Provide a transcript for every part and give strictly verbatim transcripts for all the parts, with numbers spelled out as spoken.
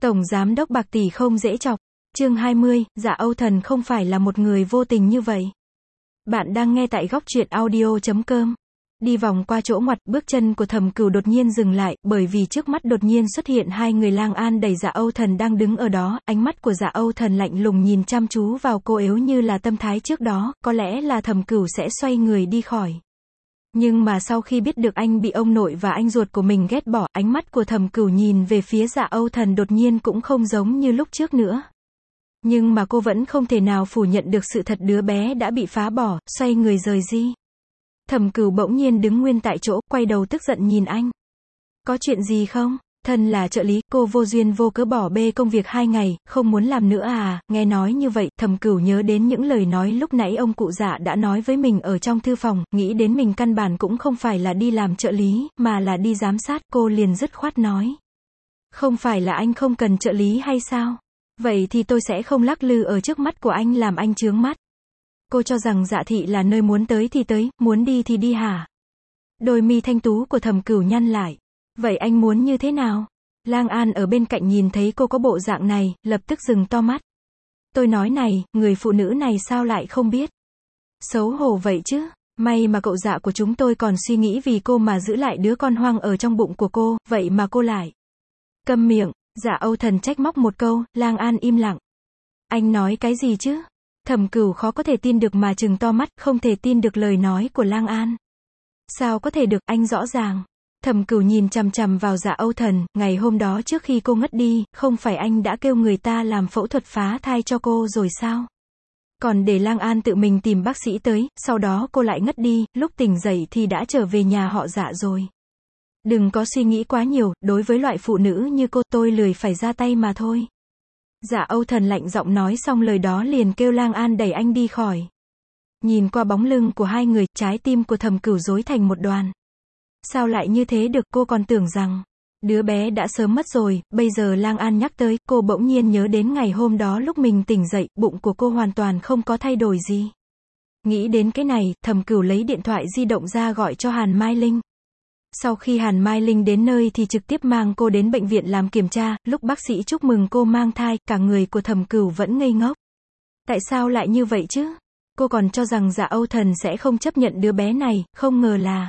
Tổng giám đốc bạc tỷ không dễ chọc. Chương hai mươi, Dạ Âu Thần không phải là một người vô tình như vậy. Bạn đang nghe tại góc truyện audio chấm com. Đi vòng qua chỗ ngoặt, bước chân của Thẩm Cửu đột nhiên dừng lại, bởi vì trước mắt đột nhiên xuất hiện hai người Lang An đẩy Dạ Âu Thần đang đứng ở đó, ánh mắt của Dạ Âu Thần lạnh lùng nhìn chăm chú vào cô, yếu như là tâm thái trước đó, có lẽ là Thẩm Cửu sẽ xoay người đi khỏi. Nhưng mà sau khi biết được anh bị ông nội và anh ruột của mình ghét bỏ, ánh mắt của Thẩm Cửu nhìn về phía Dạ Âu Thần đột nhiên cũng không giống như lúc trước nữa. Nhưng mà cô vẫn không thể nào phủ nhận được sự thật, đứa bé đã bị phá bỏ, xoay người rời đi. Thẩm Cửu bỗng nhiên đứng nguyên tại chỗ, quay đầu tức giận nhìn anh. Có chuyện gì không? Thân là trợ lý, cô vô duyên vô cớ bỏ bê công việc hai ngày, không muốn làm nữa à? Nghe nói như vậy, Thẩm Cửu nhớ đến những lời nói lúc nãy ông cụ Dạ đã nói với mình ở trong thư phòng, nghĩ đến mình căn bản cũng không phải là đi làm trợ lý, mà là đi giám sát, cô liền dứt khoát nói. Không phải là anh không cần trợ lý hay sao? Vậy thì tôi sẽ không lắc lư ở trước mắt của anh làm anh chướng mắt. Cô cho rằng Dạ thị là nơi muốn tới thì tới, muốn đi thì đi hả? Đôi mi thanh tú của Thẩm Cửu nhăn lại. Vậy anh muốn như thế nào? Lang An ở bên cạnh nhìn thấy cô có bộ dạng này, lập tức dừng to mắt. Tôi nói này, người phụ nữ này sao lại không biết? Xấu hổ vậy chứ, may mà cậu Dạ của chúng tôi còn suy nghĩ vì cô mà giữ lại đứa con hoang ở trong bụng của cô, vậy mà cô lại. Câm miệng, Dạ Âu Thần trách móc một câu, Lang An im lặng. Anh nói cái gì chứ? Thẩm Cửu khó có thể tin được mà trừng to mắt, không thể tin được lời nói của Lang An. Sao có thể được, anh rõ ràng. Thẩm Cửu nhìn chằm chằm vào Dạ Âu Thần, ngày hôm đó trước khi cô ngất đi, không phải anh đã kêu người ta làm phẫu thuật phá thai cho cô rồi sao? Còn để Lang An tự mình tìm bác sĩ tới, sau đó cô lại ngất đi, lúc tỉnh dậy thì đã trở về nhà họ Dạ rồi. Đừng có suy nghĩ quá nhiều, đối với loại phụ nữ như cô, tôi lười phải ra tay mà thôi. Dạ Âu Thần lạnh giọng nói xong lời đó liền kêu Lang An đẩy anh đi khỏi. Nhìn qua bóng lưng của hai người, trái tim của Thẩm Cửu rối thành một đoàn. Sao lại như thế được, cô còn tưởng rằng đứa bé đã sớm mất rồi, bây giờ Lang An nhắc tới, cô bỗng nhiên nhớ đến ngày hôm đó lúc mình tỉnh dậy, bụng của cô hoàn toàn không có thay đổi gì. Nghĩ đến cái này, Thẩm Cửu lấy điện thoại di động ra gọi cho Hàn Mai Linh. Sau khi Hàn Mai Linh đến nơi thì trực tiếp mang cô đến bệnh viện làm kiểm tra, lúc bác sĩ chúc mừng cô mang thai, cả người của Thẩm Cửu vẫn ngây ngốc. Tại sao lại như vậy chứ? Cô còn cho rằng Dạ Âu Thần sẽ không chấp nhận đứa bé này, không ngờ là...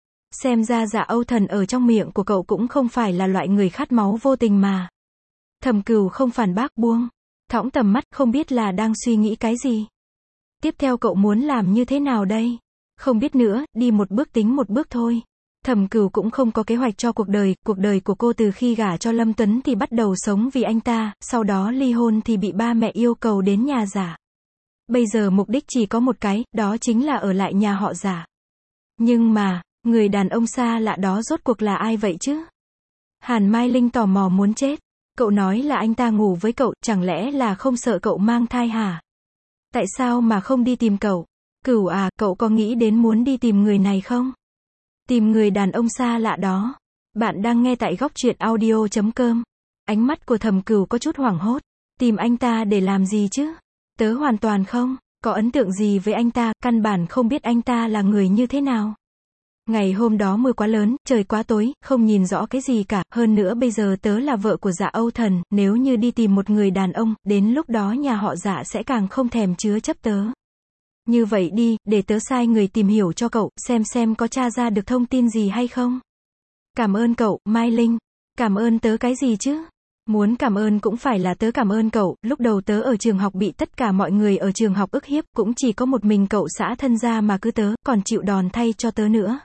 Xem ra Dạ Âu Thần ở trong miệng của cậu cũng không phải là loại người khát máu vô tình mà. Thẩm Cửu không phản bác, buông thõng tầm mắt, không biết là đang suy nghĩ cái gì. Tiếp theo cậu muốn làm như thế nào đây? Không biết nữa, đi một bước tính một bước thôi. Thẩm Cửu cũng không có kế hoạch cho cuộc đời, cuộc đời của cô từ khi gả cho Lâm Tuấn thì bắt đầu sống vì anh ta, sau đó ly hôn thì bị ba mẹ yêu cầu đến nhà Dạ. Bây giờ mục đích chỉ có một cái, đó chính là ở lại nhà họ Dạ. Nhưng mà, người đàn ông xa lạ đó rốt cuộc là ai vậy chứ? Hàn Mai Linh tò mò muốn chết. Cậu nói là anh ta ngủ với cậu, chẳng lẽ là không sợ cậu mang thai hả? Tại sao mà không đi tìm cậu? Cửu à, cậu có nghĩ đến muốn đi tìm người này không? Tìm người đàn ông xa lạ đó. Bạn đang nghe tại góc truyện audio chấm com. Ánh mắt của Thẩm Cửu có chút hoảng hốt. Tìm anh ta để làm gì chứ? Tớ hoàn toàn không có ấn tượng gì với anh ta, căn bản không biết anh ta là người như thế nào. Ngày hôm đó mưa quá lớn, trời quá tối, không nhìn rõ cái gì cả, hơn nữa bây giờ tớ là vợ của Dạ Âu Thần, nếu như đi tìm một người đàn ông, đến lúc đó nhà họ Dạ sẽ càng không thèm chứa chấp tớ. Như vậy đi, để tớ sai người tìm hiểu cho cậu, xem xem có tra ra được thông tin gì hay không. Cảm ơn cậu, Mai Linh. Cảm ơn tớ cái gì chứ? Muốn cảm ơn cũng phải là tớ cảm ơn cậu, lúc đầu tớ ở trường học bị tất cả mọi người ở trường học ức hiếp, cũng chỉ có một mình cậu xã thân ra mà cứ tớ, còn chịu đòn thay cho tớ nữa.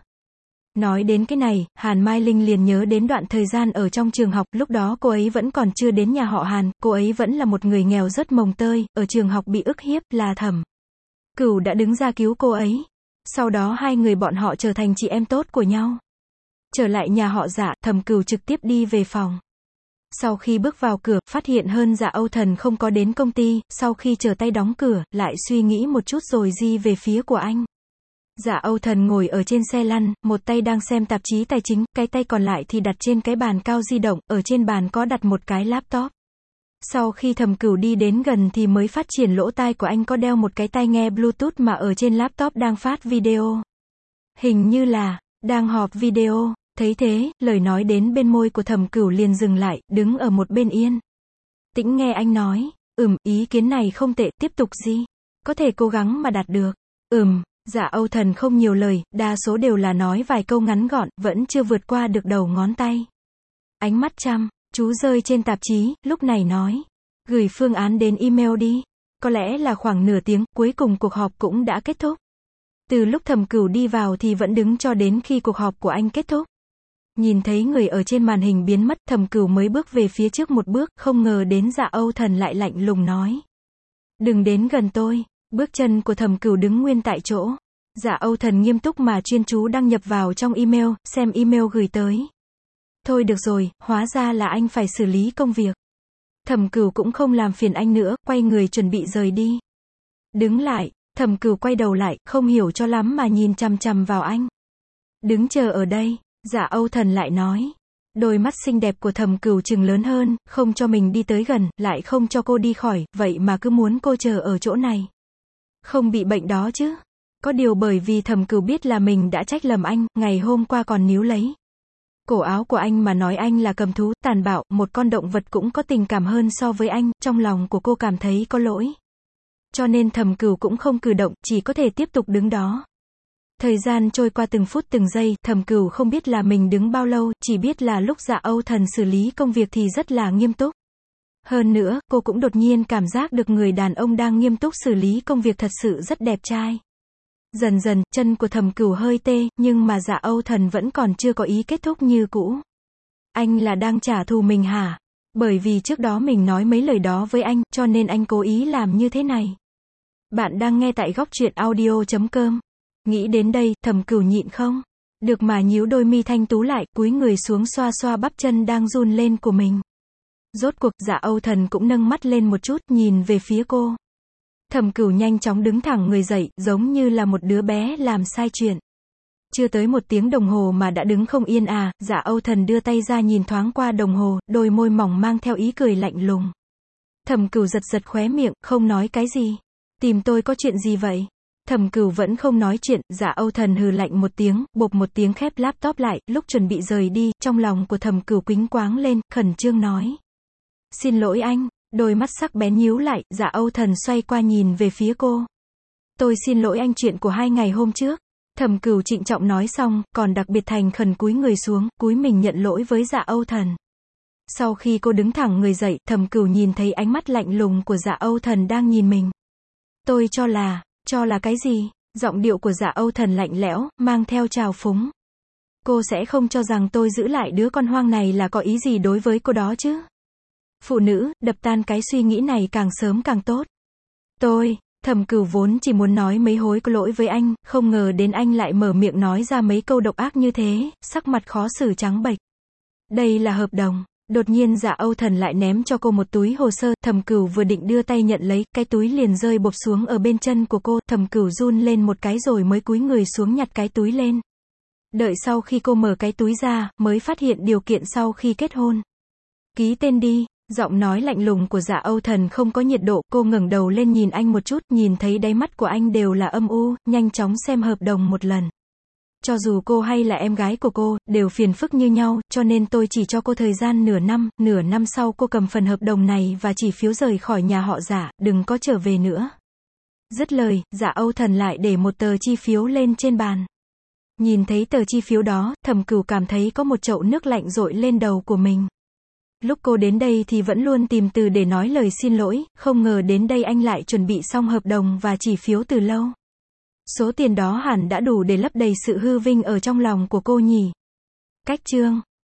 Nói đến cái này, Hàn Mai Linh liền nhớ đến đoạn thời gian ở trong trường học, lúc đó cô ấy vẫn còn chưa đến nhà họ Hàn, cô ấy vẫn là một người nghèo rất mồng tơi, ở trường học bị ức hiếp, là Thẩm Cửu đã đứng ra cứu cô ấy. Sau đó hai người bọn họ trở thành chị em tốt của nhau. Trở lại nhà họ Dạ, Thẩm Cửu trực tiếp đi về phòng. Sau khi bước vào cửa, phát hiện hơn Dạ Âu Thần không có đến công ty, sau khi trở tay đóng cửa, lại suy nghĩ một chút rồi di về phía của anh. Dạ Âu Thần ngồi ở trên xe lăn, một tay đang xem tạp chí tài chính, cái tay còn lại thì đặt trên cái bàn cao di động, ở trên bàn có đặt một cái laptop. Sau khi Thẩm Cửu đi đến gần thì mới phát triển lỗ tai của anh có đeo một cái tai nghe Bluetooth mà ở trên laptop đang phát video. Hình như là đang họp video. Thấy thế, lời nói đến bên môi của Thẩm Cửu liền dừng lại, đứng ở một bên yên. Tĩnh nghe anh nói, ừm, ý kiến này không tệ, tiếp tục gì? Có thể cố gắng mà đạt được. Ừm, Dạ Âu Thần không nhiều lời, đa số đều là nói vài câu ngắn gọn, vẫn chưa vượt qua được đầu ngón tay. Ánh mắt chăm chú rơi trên tạp chí, lúc này nói, gửi phương án đến email đi. Có lẽ là khoảng nửa tiếng, cuối cùng cuộc họp cũng đã kết thúc. Từ lúc Thẩm Cửu đi vào thì vẫn đứng cho đến khi cuộc họp của anh kết thúc. Nhìn thấy người ở trên màn hình biến mất, Thẩm Cửu mới bước về phía trước một bước, không ngờ đến Dạ Âu Thần lại lạnh lùng nói. Đừng đến gần tôi. Bước chân của Thẩm Cửu đứng nguyên tại chỗ. Dạ Âu Thần nghiêm túc mà chuyên chú đăng nhập vào trong email, xem email gửi tới. Thôi được rồi, hóa ra là anh phải xử lý công việc. Thẩm Cửu cũng không làm phiền anh nữa, quay người chuẩn bị rời đi. Đứng lại, Thẩm Cửu quay đầu lại, không hiểu cho lắm mà nhìn chằm chằm vào anh. Đứng chờ ở đây, Dạ Âu Thần lại nói. Đôi mắt xinh đẹp của Thẩm Cửu trừng lớn hơn, không cho mình đi tới gần, lại không cho cô đi khỏi, vậy mà cứ muốn cô chờ ở chỗ này. Không bị bệnh đó chứ? Có điều bởi vì Thẩm Cửu biết là mình đã trách lầm anh, ngày hôm qua còn níu lấy cổ áo của anh mà nói anh là cầm thú, tàn bạo, một con động vật cũng có tình cảm hơn so với anh, trong lòng của cô cảm thấy có lỗi. Cho nên Thẩm Cửu cũng không cử động, chỉ có thể tiếp tục đứng đó. Thời gian trôi qua từng phút từng giây, Thẩm Cửu không biết là mình đứng bao lâu, chỉ biết là lúc Dạ Âu Thần xử lý công việc thì rất là nghiêm túc. Hơn nữa, cô cũng đột nhiên cảm giác được người đàn ông đang nghiêm túc xử lý công việc thật sự rất đẹp trai. Dần dần, chân của Thẩm Cửu hơi tê, nhưng mà Dạ Âu Thần vẫn còn chưa có ý kết thúc như cũ. Anh là đang trả thù mình hả? Bởi vì trước đó mình nói mấy lời đó với anh, cho nên anh cố ý làm như thế này. Bạn đang nghe tại góc truyện audio chấm com. Nghĩ đến đây, Thẩm Cửu nhịn không được mà nhíu đôi mi thanh tú lại, cúi người xuống xoa xoa bắp chân đang run lên của mình. Rốt cuộc, Dạ Âu Thần cũng nâng mắt lên một chút, nhìn về phía cô. Thẩm Cửu nhanh chóng đứng thẳng người dậy, giống như là một đứa bé làm sai chuyện. Chưa tới một tiếng đồng hồ mà đã đứng không yên à? Dạ Âu Thần đưa tay ra nhìn thoáng qua đồng hồ, đôi môi mỏng mang theo ý cười lạnh lùng. Thẩm Cửu giật giật khóe miệng, không nói cái gì. Tìm tôi có chuyện gì vậy? Thẩm Cửu vẫn không nói chuyện, Dạ Âu Thần hừ lạnh một tiếng, bộp một tiếng khép laptop lại, lúc chuẩn bị rời đi, trong lòng của Thẩm Cửu quĩnh quáng lên, khẩn trương nói. Xin lỗi anh. Đôi mắt sắc bén nhíu lại, Dạ Âu Thần xoay qua nhìn về phía cô. Tôi xin lỗi anh chuyện của hai ngày hôm trước. Thẩm Cửu trịnh trọng nói xong, còn đặc biệt thành khẩn cúi người xuống, cúi mình nhận lỗi với Dạ Âu Thần. Sau khi cô đứng thẳng người dậy, Thẩm Cửu nhìn thấy ánh mắt lạnh lùng của Dạ Âu Thần đang nhìn mình. Tôi cho là, cho là cái gì? Giọng điệu của Dạ Âu Thần lạnh lẽo, mang theo trào phúng. Cô sẽ không cho rằng tôi giữ lại đứa con hoang này là có ý gì đối với cô đó chứ? Phụ nữ, đập tan cái suy nghĩ này càng sớm càng tốt. Tôi, Thẩm Cửu vốn chỉ muốn nói mấy hối có lỗi với anh, không ngờ đến anh lại mở miệng nói ra mấy câu độc ác như thế, sắc mặt khó xử trắng bệch. Đây là hợp đồng. Đột nhiên Dạ Âu Thần lại ném cho cô một túi hồ sơ, Thẩm Cửu vừa định đưa tay nhận lấy, cái túi liền rơi bộp xuống ở bên chân của cô, Thẩm Cửu run lên một cái rồi mới cúi người xuống nhặt cái túi lên. Đợi sau khi cô mở cái túi ra, mới phát hiện điều kiện sau khi kết hôn. Ký tên đi. Giọng nói lạnh lùng của Dạ Âu Thần không có nhiệt độ, cô ngẩng đầu lên nhìn anh một chút, nhìn thấy đáy mắt của anh đều là âm u, nhanh chóng xem hợp đồng một lần. Cho dù cô hay là em gái của cô, đều phiền phức như nhau, cho nên tôi chỉ cho cô thời gian nửa năm, nửa năm sau cô cầm phần hợp đồng này và chỉ phiếu rời khỏi nhà họ Dạ, đừng có trở về nữa. Dứt lời, Dạ Âu Thần lại để một tờ chi phiếu lên trên bàn. Nhìn thấy tờ chi phiếu đó, Thẩm Cửu cảm thấy có một chậu nước lạnh dội lên đầu của mình. Lúc cô đến đây thì vẫn luôn tìm từ để nói lời xin lỗi, không ngờ đến đây anh lại chuẩn bị xong hợp đồng và chỉ phiếu từ lâu. Số tiền đó hẳn đã đủ để lấp đầy sự hư vinh ở trong lòng của cô nhỉ. Cách chương